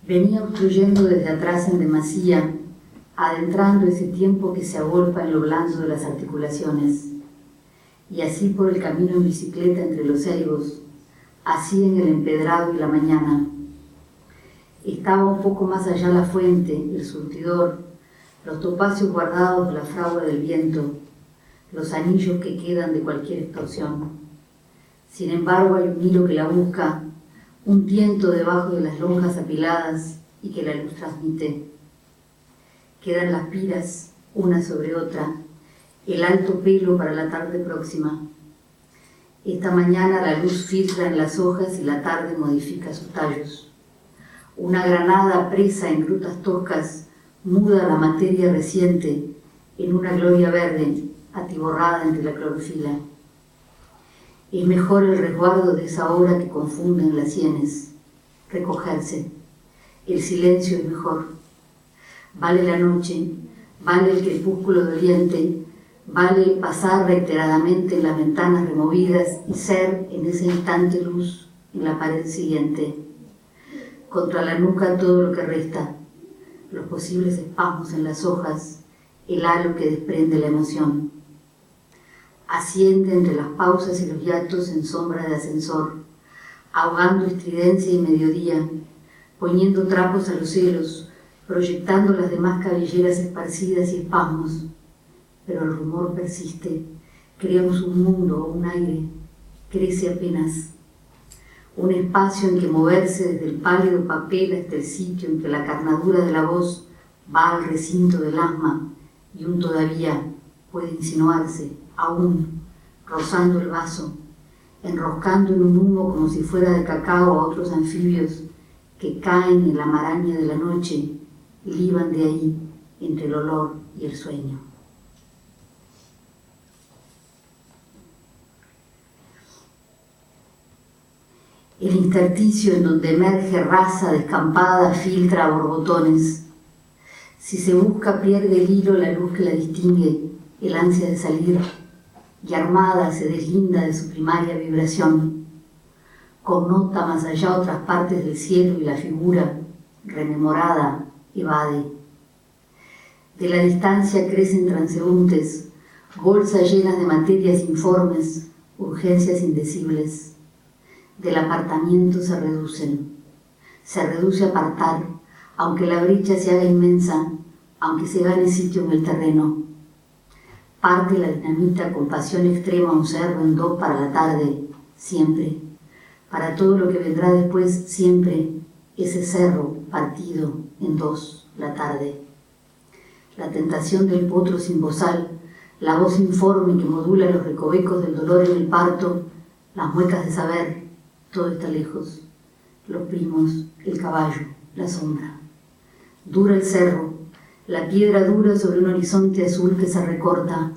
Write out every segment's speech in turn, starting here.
Venía obstruyendo desde atrás en demasía, adentrando ese tiempo que se agolpa en lo blando de las articulaciones. Y así por el camino en bicicleta entre los ceibos, así en el empedrado y la mañana. Estaba un poco más allá la fuente, el surtidor, los topacios guardados de la fragua del viento, los anillos que quedan de cualquier extorsión. Sin embargo, hay un hilo que la busca, un tiento debajo de las lonjas apiladas y que la luz transmite. Quedan las piras, una sobre otra, el alto pelo para la tarde próxima. Esta mañana la luz filtra en las hojas y la tarde modifica sus tallos. Una granada presa en grutas toscas muda la materia reciente en una gloria verde atiborrada entre la clorofila. Es mejor el resguardo de esa hora que confunden las sienes, recogerse. El silencio es mejor. Vale la noche, vale el crepúsculo doliente, vale pasar reiteradamente en las ventanas removidas y ser en ese instante luz en la pared siguiente. Contra la nuca todo lo que resta, los posibles espasmos en las hojas, el halo que desprende la emoción. Asciende entre las pausas y los hiatos en sombra de ascensor, ahogando estridencia y mediodía, poniendo trapos a los celos, proyectando las demás cabelleras esparcidas y espasmos. Pero el rumor persiste, creamos un mundo o un aire, crece apenas. Un espacio en que moverse desde el pálido papel hasta el sitio en que la carnadura de la voz va al recinto del asma y un todavía puede insinuarse, aún, rozando el vaso, enroscando en un humo como si fuera de cacao a otros anfibios que caen en la maraña de la noche y liban de ahí entre el olor y el sueño. El intersticio en donde emerge raza descampada filtra a borbotones. Si se busca pierde el hilo la luz que la distingue, el ansia de salir, y armada se deslinda de su primaria vibración. Connota más allá otras partes del cielo y la figura, rememorada, evade. De la distancia crecen transeúntes, bolsas llenas de materias informes, urgencias indecibles. Del apartamiento se reduce a apartar, aunque la brecha se haga inmensa, aunque se gane sitio en el terreno. Parte la dinamita con pasión extrema un cerro en dos para la tarde, siempre. Para todo lo que vendrá después, siempre, ese cerro partido en dos, la tarde. La tentación del potro sin bozal, la voz informe que modula los recovecos del dolor en el parto, las muecas de saber, todo está lejos. Los primos, el caballo, la sombra. Dura el cerro, la piedra dura sobre un horizonte azul que se recorta.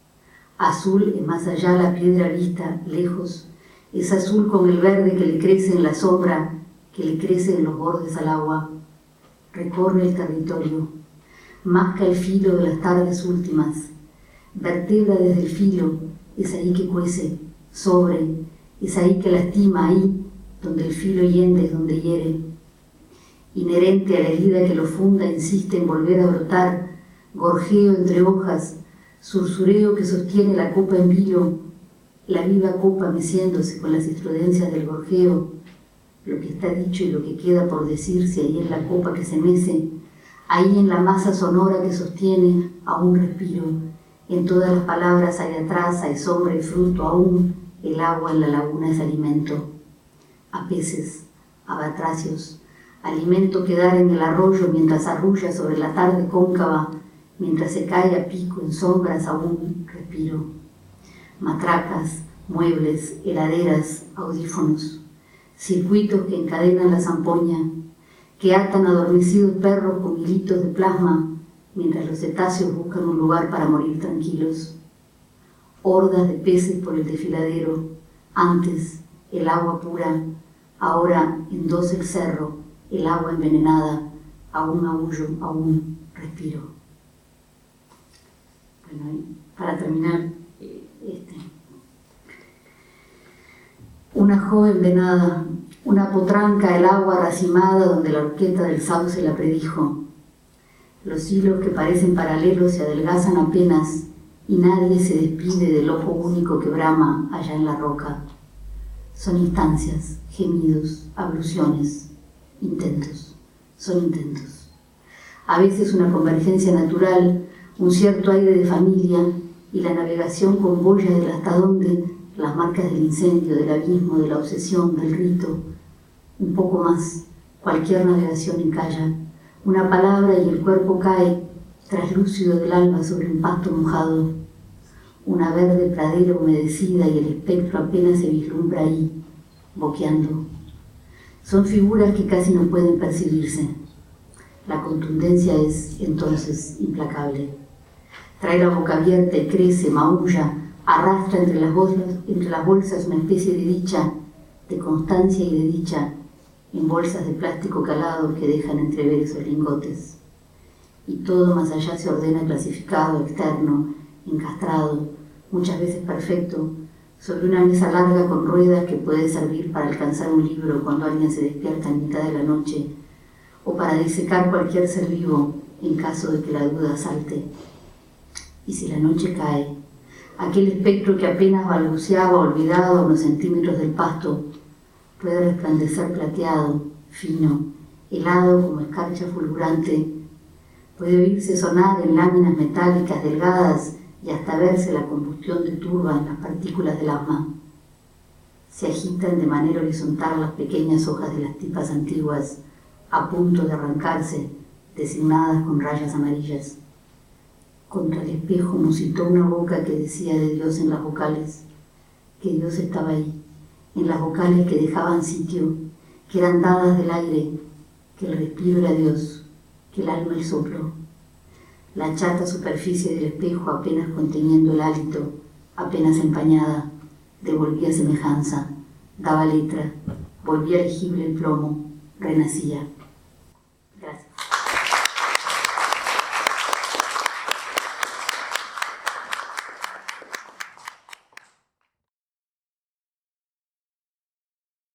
Azul es más allá la piedra vista, lejos. Es azul con el verde que le crece en la sombra, que le crece en los bordes al agua. Recorre el territorio, masca el filo de las tardes últimas. Vertebra desde el filo, es ahí que cuece, sobre, es ahí que lastima, ahí donde el filo hiende es donde hiere. Inherente a la herida que lo funda, insiste en volver a brotar, gorjeo entre hojas, sursureo que sostiene la copa en vilo, la viva copa meciéndose con las estrudencias del gorjeo, lo que está dicho y lo que queda por decirse ahí en la copa que se mece, ahí en la masa sonora que sostiene aún respiro, en todas las palabras hay atrás, hay sombra y fruto aún, el agua en la laguna es alimento, a peces, a batracios, alimento que dar en el arroyo mientras arrulla sobre la tarde cóncava, mientras se cae a pico en sombras aún respiro. Matracas, muebles, heladeras, audífonos, circuitos que encadenan la zampoña, que atan adormecidos perros con hilitos de plasma, mientras los cetáceos buscan un lugar para morir tranquilos. Hordas de peces por el desfiladero, antes el agua pura, ahora en dos el cerro, el agua envenenada, aún aullo, aún respiro. Bueno, y para terminar, una joven venada, una potranca el agua racimada donde la horqueta del sauce la predijo. Los hilos que parecen paralelos se adelgazan apenas y nadie se despide del ojo único que brama allá en la roca. Son instancias, gemidos, abluciones, intentos, son intentos. A veces una convergencia natural, un cierto aire de familia y la navegación con boya del hasta dónde, las marcas del incendio, del abismo, de la obsesión, del rito. Un poco más, cualquier navegación encalla. Una palabra y el cuerpo cae, traslúcido del alba sobre un pasto mojado. Una verde pradera humedecida y el espectro apenas se vislumbra ahí, boqueando. Son figuras que casi no pueden percibirse. La contundencia es, entonces, implacable. Trae la boca abierta y crece, maulla, arrastra entre las bolsas una especie de dicha, de constancia y de dicha, en bolsas de plástico calado que dejan entrever esos lingotes. Y todo más allá se ordena clasificado, externo, encastrado, muchas veces perfecto, sobre una mesa larga con ruedas que puede servir para alcanzar un libro cuando alguien se despierta en mitad de la noche, o para disecar cualquier ser vivo en caso de que la duda salte. Y si la noche cae, aquel espectro que apenas balbuceaba olvidado a unos centímetros del pasto puede resplandecer plateado, fino, helado como escarcha fulgurante, puede oírse sonar en láminas metálicas delgadas y hasta verse la combustión de turba en las partículas del asma. Se agitan de manera horizontal las pequeñas hojas de las tipas antiguas, a punto de arrancarse, designadas con rayas amarillas. Contra el espejo musitó una boca que decía de Dios en las vocales, que Dios estaba ahí, en las vocales que dejaban sitio, que eran dadas del aire, que el respiro era Dios, que el alma el soplo. La chata superficie del espejo, apenas conteniendo el hálito, apenas empañada, devolvía semejanza, daba letra, volvía legible el plomo, renacía.